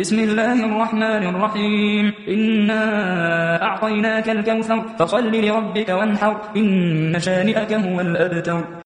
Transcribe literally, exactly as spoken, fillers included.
بسم الله الرحمن الرحيم إنا أعطيناك الكوثر فصل لربك وانحر إن شانئك هو الأبتر